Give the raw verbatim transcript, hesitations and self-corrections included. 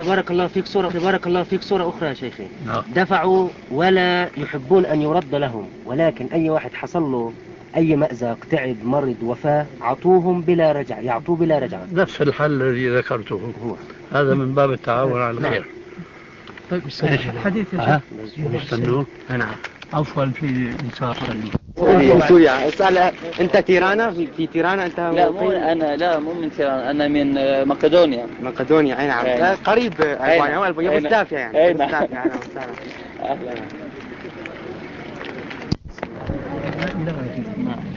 بارك الله فيك صورة بارك الله فيك صورة أخرى يا شيخي. نعم. دفعوا ولا يحبون أن يرد لهم، ولكن أي واحد حصل له أي مأزق، تعب، مرض، وفاة، عطوهم بلا رجعة، يعطوه بلا رجعة. نفس الحل الذي ذكرته هو هذا من باب التعاون على الخير. طيب حديث يا شيخ مستنوه. نعم. عفوا في إنسان سوريا. اسأل أنت تيرانا في, في تيرانا أنت؟ لا مو أنا لا مو من تيرانا، أنا من مقدونيا. مقدونيا أي نعم. أي. قريب ألبانيا. هو ألبانيا يوغوسلافيا يعني. أي نعم. أهلا وسهلا. أهلا.